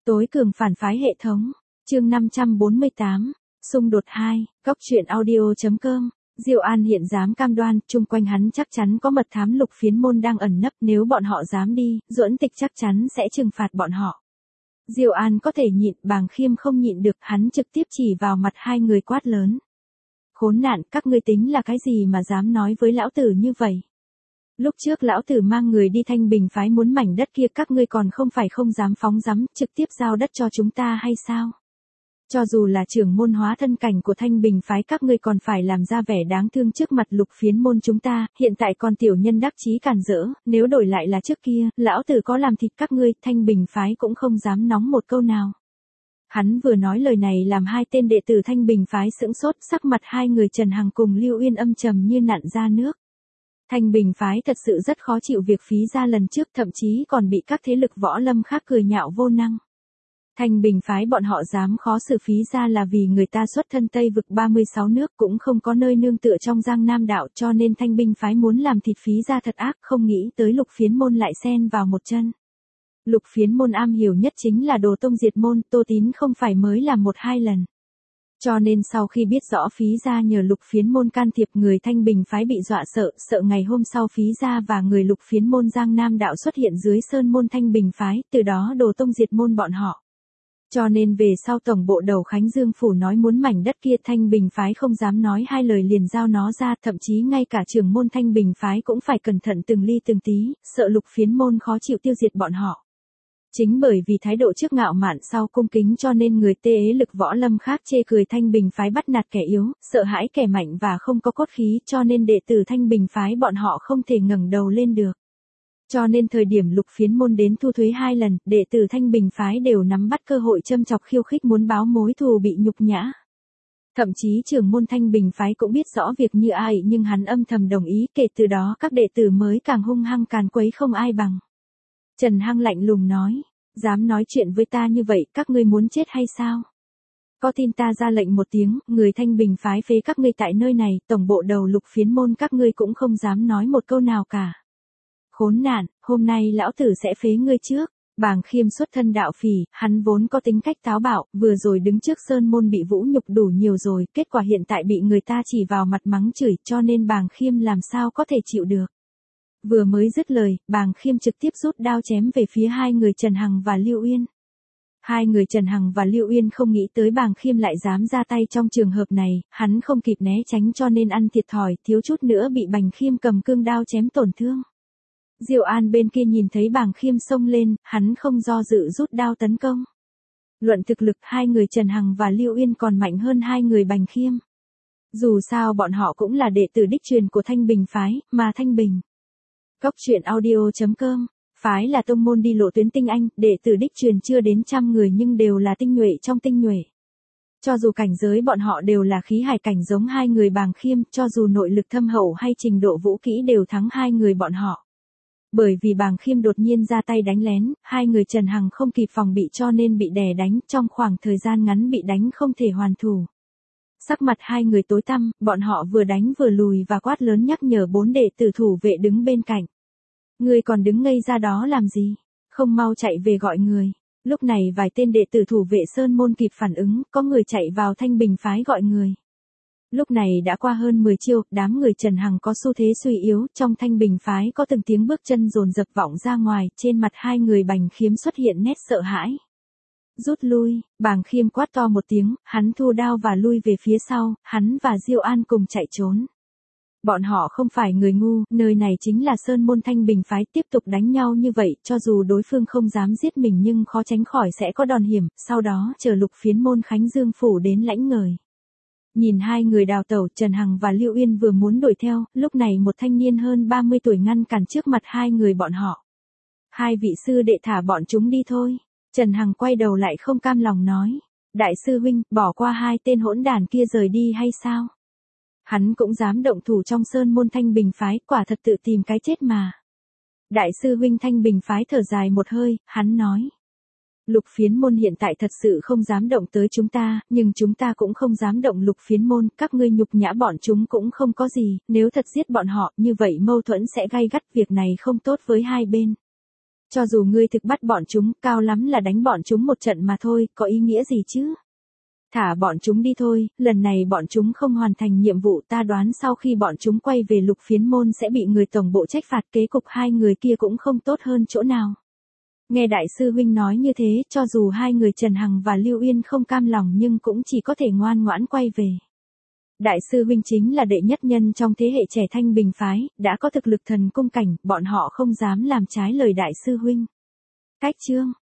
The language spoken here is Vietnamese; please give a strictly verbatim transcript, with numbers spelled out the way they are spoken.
Tối cường phản phái hệ thống. Chương năm trăm bốn mươi tám. Xung đột hai. Góc truyện audio.com. Diệu An hiện dám cam đoan, chung quanh hắn chắc chắn có mật thám Lục Phiến Môn đang ẩn nấp, nếu bọn họ dám đi, Duẫn Tịch chắc chắn sẽ trừng phạt bọn họ. Diệu An có thể nhịn, Bàng Khiêm không nhịn được, hắn trực tiếp chỉ vào mặt hai người quát lớn. Khốn nạn, các ngươi tính là cái gì mà dám nói với lão tử như vậy? Lúc trước lão tử mang người đi Thanh Bình phái muốn mảnh đất kia, các ngươi còn không phải không dám phóng dắm, trực tiếp giao đất cho chúng ta hay sao? Cho dù là trưởng môn hóa thân cảnh của Thanh Bình phái, các ngươi còn phải làm ra vẻ đáng thương trước mặt Lục Phiến Môn chúng ta, hiện tại còn tiểu nhân đắc chí cản rỡ, nếu đổi lại là trước kia, lão tử có làm thịt các ngươi, Thanh Bình phái cũng không dám nóng một câu nào. Hắn vừa nói lời này làm hai tên đệ tử Thanh Bình phái sững sốt, sắc mặt hai người Trần Hằng cùng Lưu Uyên âm trầm như nặn ra nước. Thanh Bình phái thật sự rất khó chịu việc Phí Gia lần trước, thậm chí còn bị các thế lực võ lâm khác cười nhạo vô năng. Thanh Bình phái bọn họ dám khó xử Phí Gia là vì người ta xuất thân Tây vực ba mươi sáu nước, cũng không có nơi nương tựa trong Giang Nam đạo, cho nên Thanh Bình phái muốn làm thịt Phí Gia thật ác, không nghĩ tới Lục Phiến Môn lại xen vào một chân. Lục Phiến Môn am hiểu nhất chính là đồ tông diệt môn, Tô Tín không phải mới làm một hai lần. Cho nên sau khi biết rõ Phí Gia nhờ Lục Phiến Môn can thiệp, người Thanh Bình phái bị dọa sợ, sợ ngày hôm sau Phí Gia và người Lục Phiến Môn Giang Nam đạo xuất hiện dưới sơn môn Thanh Bình phái, từ đó đồ tông diệt môn bọn họ. Cho nên về sau tổng bộ đầu Khánh Dương phủ nói muốn mảnh đất kia, Thanh Bình phái không dám nói hai lời liền giao nó ra, thậm chí ngay cả trưởng môn Thanh Bình phái cũng phải cẩn thận từng ly từng tí, sợ Lục Phiến Môn khó chịu tiêu diệt bọn họ. Chính bởi vì thái độ trước ngạo mạn sau cung kính cho nên người tê ế lực võ lâm khác chê cười Thanh Bình phái bắt nạt kẻ yếu, sợ hãi kẻ mạnh và không có cốt khí, cho nên đệ tử Thanh Bình phái bọn họ không thể ngẩng đầu lên được. Cho nên thời điểm Lục Phiến Môn đến thu thuế hai lần, đệ tử Thanh Bình phái đều nắm bắt cơ hội châm chọc khiêu khích muốn báo mối thù bị nhục nhã. Thậm chí trưởng môn Thanh Bình phái cũng biết rõ việc như ai, nhưng hắn âm thầm đồng ý, kể từ đó các đệ tử mới càng hung hăng càn quấy không ai bằng. Trần Hăng lạnh lùng nói, dám nói chuyện với ta như vậy, các ngươi muốn chết hay sao? Có tin ta ra lệnh một tiếng, người Thanh Bình phái phế các ngươi tại nơi này, tổng bộ đầu Lục Phiến Môn các ngươi cũng không dám nói một câu nào cả. Khốn nạn, hôm nay lão tử sẽ phế ngươi trước. Bàng Khiêm xuất thân đạo phỉ, hắn vốn có tính cách táo bạo, vừa rồi đứng trước sơn môn bị vũ nhục đủ nhiều rồi, kết quả hiện tại bị người ta chỉ vào mặt mắng chửi, cho nên Bàng Khiêm làm sao có thể chịu được. Vừa mới dứt lời, Bàng Khiêm trực tiếp rút đao chém về phía hai người Trần Hằng và Lưu Uyên. Hai người Trần Hằng và Lưu Uyên không nghĩ tới Bàng Khiêm lại dám ra tay trong trường hợp này, hắn không kịp né tránh cho nên ăn thiệt thòi, thiếu chút nữa bị Bàng Khiêm cầm cương đao chém tổn thương. Diệu An bên kia nhìn thấy Bàng Khiêm xông lên, hắn không do dự rút đao tấn công. Luận thực lực, hai người Trần Hằng và Lưu Uyên còn mạnh hơn hai người Bàng Khiêm. Dù sao bọn họ cũng là đệ tử đích truyền của Thanh Bình phái, mà Thanh Bình. Góc truyện audio.com. Phái là tông môn đi lộ tuyến tinh anh, đệ tử đích truyền chưa đến trăm người nhưng đều là tinh nhuệ trong tinh nhuệ. Cho dù cảnh giới bọn họ đều là khí hải cảnh giống hai người Bàng Khiêm, cho dù nội lực thâm hậu hay trình độ vũ kỹ đều thắng hai người bọn họ. Bởi vì Bàng Khiêm đột nhiên ra tay đánh lén, hai người Trần Hằng không kịp phòng bị cho nên bị đè đánh, trong khoảng thời gian ngắn bị đánh không thể hoàn thủ. Sắc mặt hai người tối tăm, bọn họ vừa đánh vừa lùi và quát lớn nhắc nhở bốn đệ tử thủ vệ đứng bên cạnh. Người còn đứng ngây ra đó làm gì? Không mau chạy về gọi người. Lúc này vài tên đệ tử thủ vệ sơn môn kịp phản ứng, có người chạy vào Thanh Bình phái gọi người. Lúc này đã qua hơn mười chiêu, đám người Trần Hằng có xu thế suy yếu, trong Thanh Bình phái có từng tiếng bước chân dồn dập vọng ra ngoài, trên mặt hai người Bàng Khiêm xuất hiện nét sợ hãi. Rút lui, Bàng Khiêm quát to một tiếng, hắn thu đao và lui về phía sau, hắn và Diệu An cùng chạy trốn. Bọn họ không phải người ngu, nơi này chính là sơn môn Thanh Bình phái, tiếp tục đánh nhau như vậy, cho dù đối phương không dám giết mình nhưng khó tránh khỏi sẽ có đòn hiểm, sau đó chờ Lục Phiến Môn Khánh Dương phủ đến lãnh ngời. Nhìn hai người đào tẩu, Trần Hằng và Lưu Uyên vừa muốn đuổi theo, lúc này một thanh niên hơn ba mươi tuổi ngăn cản trước mặt hai người bọn họ. Hai vị sư đệ thả bọn chúng đi thôi. Trần Hằng quay đầu lại không cam lòng nói. Đại sư huynh, bỏ qua hai tên hỗn đản kia rời đi hay sao? Hắn cũng dám động thủ trong sơn môn Thanh Bình phái, quả thật tự tìm cái chết mà. Đại sư huynh Thanh Bình phái thở dài một hơi, hắn nói. Lục Phiến Môn hiện tại thật sự không dám động tới chúng ta, nhưng chúng ta cũng không dám động Lục Phiến Môn, các ngươi nhục nhã bọn chúng cũng không có gì, nếu thật giết bọn họ, như vậy mâu thuẫn sẽ gay gắt, việc này không tốt với hai bên. Cho dù ngươi thực bắt bọn chúng, cao lắm là đánh bọn chúng một trận mà thôi, có ý nghĩa gì chứ? Thả bọn chúng đi thôi, lần này bọn chúng không hoàn thành nhiệm vụ, ta đoán sau khi bọn chúng quay về Lục Phiến Môn sẽ bị người tổng bộ trách phạt, kế cục hai người kia cũng không tốt hơn chỗ nào. Nghe đại sư huynh nói như thế, cho dù hai người Trần Hằng và Lưu Uyên không cam lòng nhưng cũng chỉ có thể ngoan ngoãn quay về. Đại sư huynh chính là đệ nhất nhân trong thế hệ trẻ Thanh Bình phái, đã có thực lực thần cung cảnh, bọn họ không dám làm trái lời đại sư huynh. Cách chương